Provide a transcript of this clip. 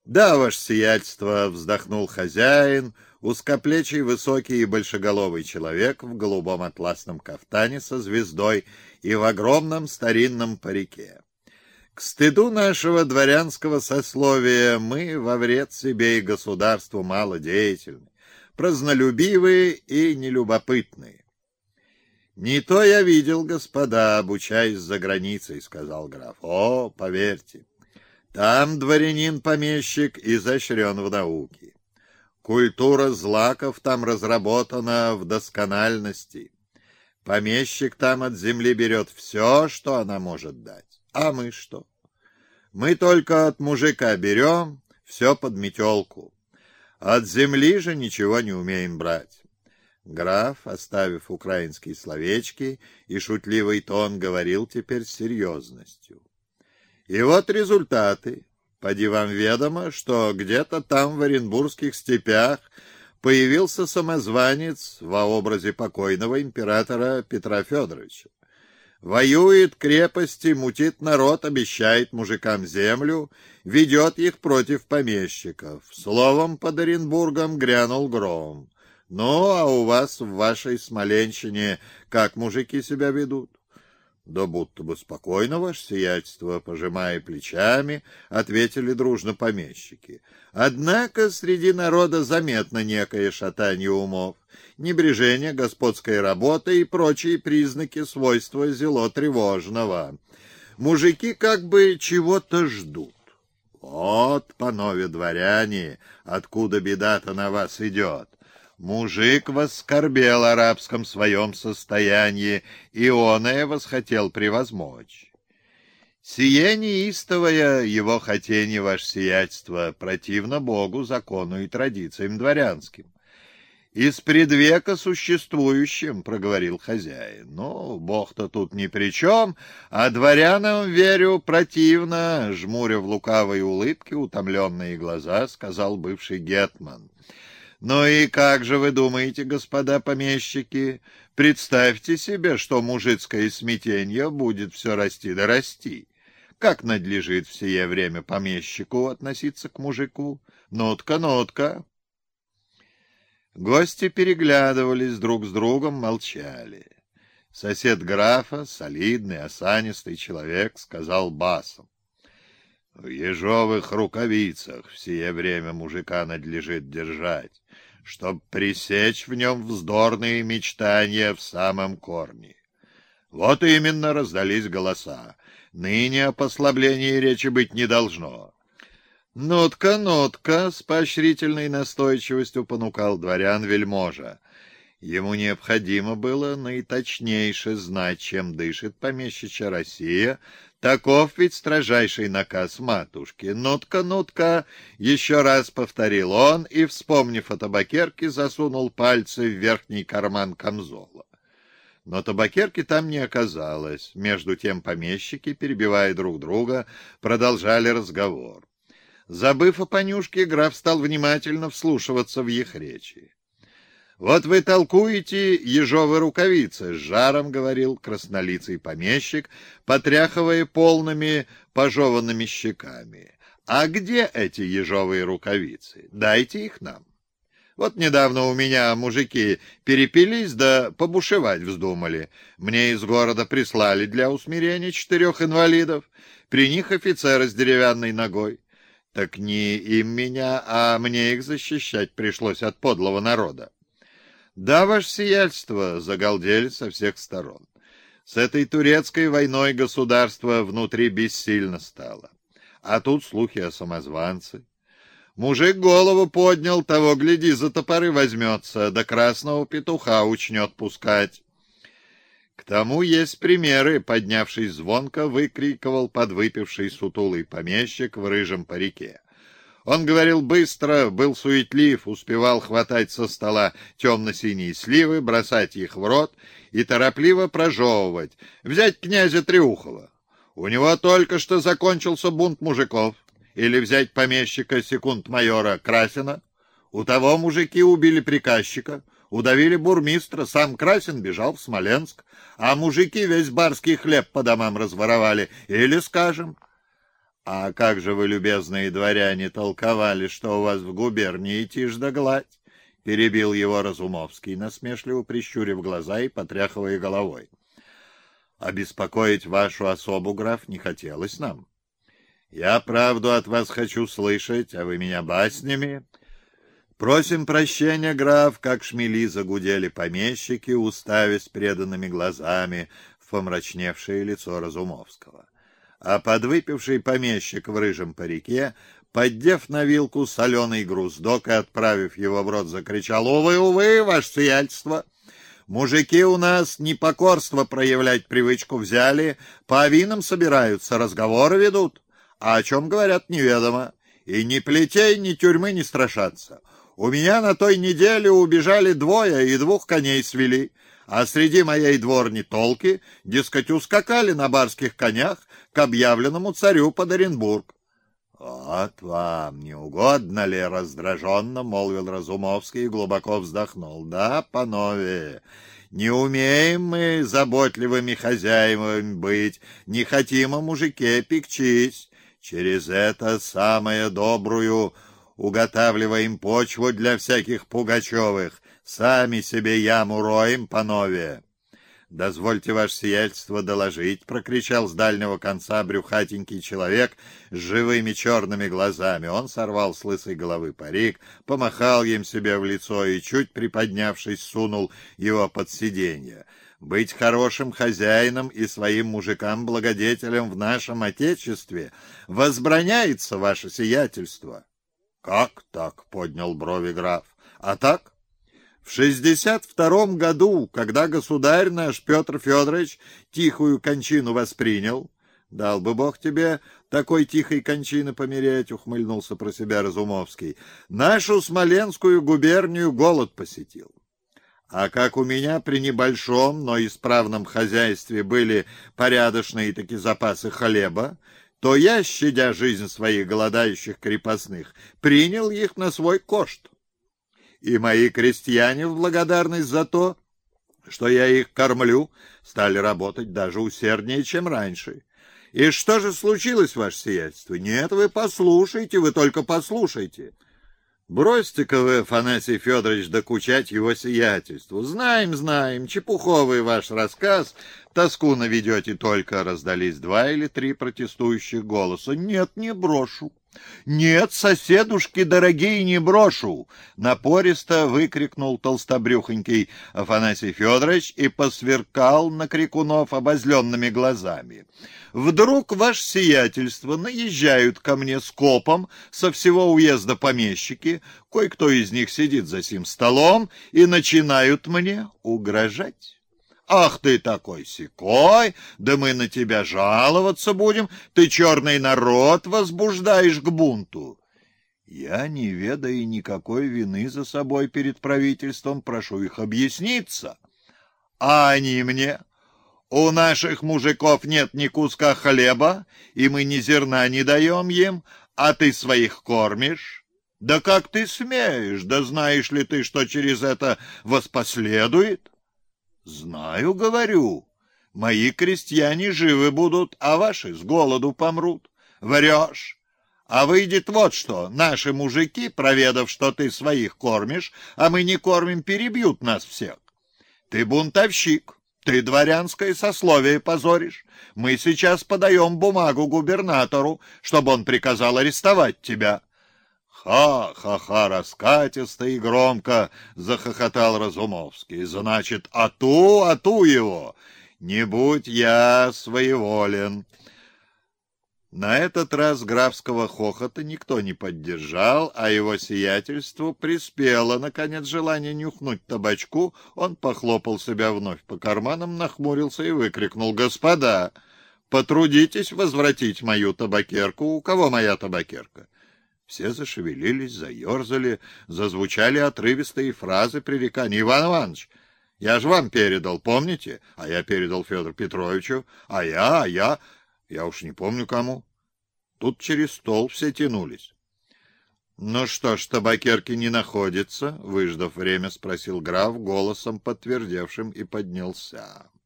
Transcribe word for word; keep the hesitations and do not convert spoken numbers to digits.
— Да, ваше сиятельство, — вздохнул хозяин, узкоплечий, высокий и большеголовый человек в голубом атласном кафтане со звездой и в огромном старинном парике. — К стыду нашего дворянского сословия мы во вред себе и государству малодеятельны, празднолюбивые и нелюбопытные. — Не то я видел, господа, обучаясь за границей, — сказал граф. — О, поверьте, там дворянин-помещик изощрен в науке. Культура злаков там разработана в доскональности. Помещик там от земли берет все, что она может дать. А мы что? Мы только от мужика берем все под метелку. От земли же ничего не умеем брать. Граф, оставив украинские словечки и шутливый тон, говорил теперь с серьезностью. И вот результаты. Поди вам ведомо, что где-то там в Оренбургских степях появился самозванец во образе покойного императора Петра Федоровича. Воюет крепости, мутит народ, обещает мужикам землю, ведет их против помещиков. Словом, под Оренбургом грянул гром. Ну, а у вас в вашей Смоленщине как мужики себя ведут? Да будто бы спокойно, ваше сиятельство, пожимая плечами, ответили дружно помещики. Однако среди народа заметно некое шатание умов, небрежение господской работы и прочие признаки свойства зело тревожного. Мужики как бы чего-то ждут. Вот, панове дворяне, откуда беда-то на вас идет. Мужик воскорбел о рабском своем состоянии, и оное восхотел превозмочь. Сие неистовое его хотение, ваше сиятельство, противно Богу, закону и традициям дворянским. Из предвека существующим, — проговорил хозяин. Ну, Бог-то тут ни при чем, а дворянам, верю, противно, — жмуря в лукавой улыбке утомленные глаза, сказал бывший гетман. Ну и как же вы думаете, господа помещики, представьте себе, что мужицкое смятенье будет все расти да расти. Как надлежит в сие время помещику относиться к мужику? Нотка, нотка. Гости переглядывались друг с другом, молчали. Сосед графа, солидный, осанистый человек, сказал басом. В ежовых рукавицах в сие время мужика надлежит держать, чтоб пресечь в нем вздорные мечтания в самом корне. Вот именно раздались голоса. Ныне о послаблении речи быть не должно. Нотка, нотка, с поощрительной настойчивостью понукал дворян вельможа. Ему необходимо было наиточнейше знать, чем дышит помещичья Россия. Таков ведь строжайший наказ матушки. Нотка, нотка, еще раз повторил он и, вспомнив о табакерке, засунул пальцы в верхний карман камзола. Но табакерки там не оказалось. Между тем помещики, перебивая друг друга, продолжали разговор. Забыв о понюшке, граф стал внимательно вслушиваться в их речи. «Вот вы толкуете ежовые рукавицы», — с жаром говорил краснолицый помещик, потряхивая полными пожеванными щеками. «А где эти ежовые рукавицы? Дайте их нам. Вот недавно у меня мужики перепились да побушевать вздумали. Мне из города прислали для усмирения четырех инвалидов, при них офицера с деревянной ногой. Так не им меня, а мне их защищать пришлось от подлого народа». «Да, ваше сиятельство», — загалдели со всех сторон. С этой турецкой войной государство внутри бессильно стало. А тут слухи о самозванце. Мужик голову поднял, того, гляди, за топоры возьмется, да красного петуха учнет пускать. К тому есть примеры, поднявшись звонко, выкрикивал подвыпивший сутулый помещик в рыжем парике. Он говорил быстро, был суетлив, успевал хватать со стола темно-синие сливы, бросать их в рот и торопливо прожевывать. Взять князя Триухова. У него только что закончился бунт мужиков. Или взять помещика секунд-майора Красина. У того мужики убили приказчика, удавили бурмистра, сам Красин бежал в Смоленск, а мужики весь барский хлеб по домам разворовали. Или, скажем... А как же вы, любезные дворяне, толковали, что у вас в губернии тишь да гладь? — перебил его Разумовский, насмешливо прищурив глаза и потряхивая головой. — Обеспокоить вашу особу, граф, не хотелось нам. Я правду от вас хочу слышать, а вы меня баснями. Просим прощения, граф, как шмели загудели помещики, уставясь преданными глазами в помрачневшее лицо Разумовского. А подвыпивший помещик в рыжем парике, поддев на вилку соленый груздок и отправив его в рот, закричал: «Увы, увы, ваше сиятельство! Мужики у нас непокорство проявлять привычку взяли, по винам собираются, разговоры ведут, а о чем говорят неведомо, и ни плетей, ни тюрьмы не страшатся. У меня на той неделе убежали двое и двух коней свели, а среди моей дворни толки, дескать, ускакали на барских конях к объявленному царю под Оренбург». «Вот вам не угодно ли?» — раздраженно молвил Разумовский и глубоко вздохнул. «Да, панове, не умеем мы заботливыми хозяевами быть, не хотим о мужике пекчись. Через это самое добрую уготавливаем почву для всяких Пугачевых. Сами себе яму роем, панове». «Дозвольте, ваше сиятельство, доложить», — прокричал с дальнего конца брюхатенький человек с живыми черными глазами. Он сорвал с лысой головы парик, помахал им себе в лицо и, чуть приподнявшись, сунул его под сиденье. «Быть хорошим хозяином и своим мужикам-благодетелем в нашем отечестве возбраняется, ваше сиятельство». «Как так?» — поднял брови граф. «А так? В шестьдесят втором году, когда государь наш Петр Федорович тихую кончину воспринял, дал бы Бог тебе такой тихой кончины помереть, — ухмыльнулся про себя Разумовский, — нашу Смоленскую губернию голод посетил. А как у меня при небольшом, но исправном хозяйстве были порядочные таки запасы хлеба, то я, щадя жизнь своих голодающих крепостных, принял их на свой кошт. И мои крестьяне в благодарность за то, что я их кормлю, стали работать даже усерднее, чем раньше. И что же случилось, ваше сиятельство? Нет, вы послушайте, вы только послушайте. Бросьте-ка вы, Афанасий Федорович, докучать его сиятельству. Знаем, знаем, чепуховый ваш рассказ, тоску наведете только, — раздались два или три протестующих голоса. Нет, не брошу. «Нет, соседушки дорогие, не брошу!» — напористо выкрикнул толстобрюхонький Афанасий Федорович и посверкал на крикунов обозленными глазами. «Вдруг, ваше сиятельство, наезжают ко мне скопом со всего уезда помещики, кое-кто из них сидит за сим столом, и начинают мне угрожать. Ах ты такой-сякой, да мы на тебя жаловаться будем, ты черный народ возбуждаешь к бунту». Я, не ведая никакой вины за собой перед правительством, прошу их объясниться. А они мне: у наших мужиков нет ни куска хлеба, и мы ни зерна не даем им, а ты своих кормишь. Да как ты смеешь, да знаешь ли ты, что через это воспоследует? Знаю, говорю, мои крестьяне живы будут, а ваши с голоду помрут. Врешь. А выйдет вот что: наши мужики, проведав, что ты своих кормишь, а мы не кормим, перебьют нас всех. Ты бунтовщик, ты дворянское сословие позоришь. Мы сейчас подаем бумагу губернатору, чтобы он приказал арестовать тебя». «Ха-ха-ха!» — раскатисто и громко захохотал Разумовский. «Значит, ату, ату его! Не будь я своеволен!» На этот раз графского хохота никто не поддержал, а его сиятельству приспело, наконец, желание нюхнуть табачку. Он похлопал себя вновь по карманам, нахмурился и выкрикнул: «Господа, потрудитесь возвратить мою табакерку! У кого моя табакерка?» Все зашевелились, заерзали, зазвучали отрывистые фразы пререканий. «Иван Иванович, я же вам передал, помните? А я передал Федору Петровичу, а я, а я, я уж не помню кому». Тут через стол все тянулись. «Ну что ж, табакерки не находится?» — выждав время, спросил граф голосом подтвердевшим, и поднялся.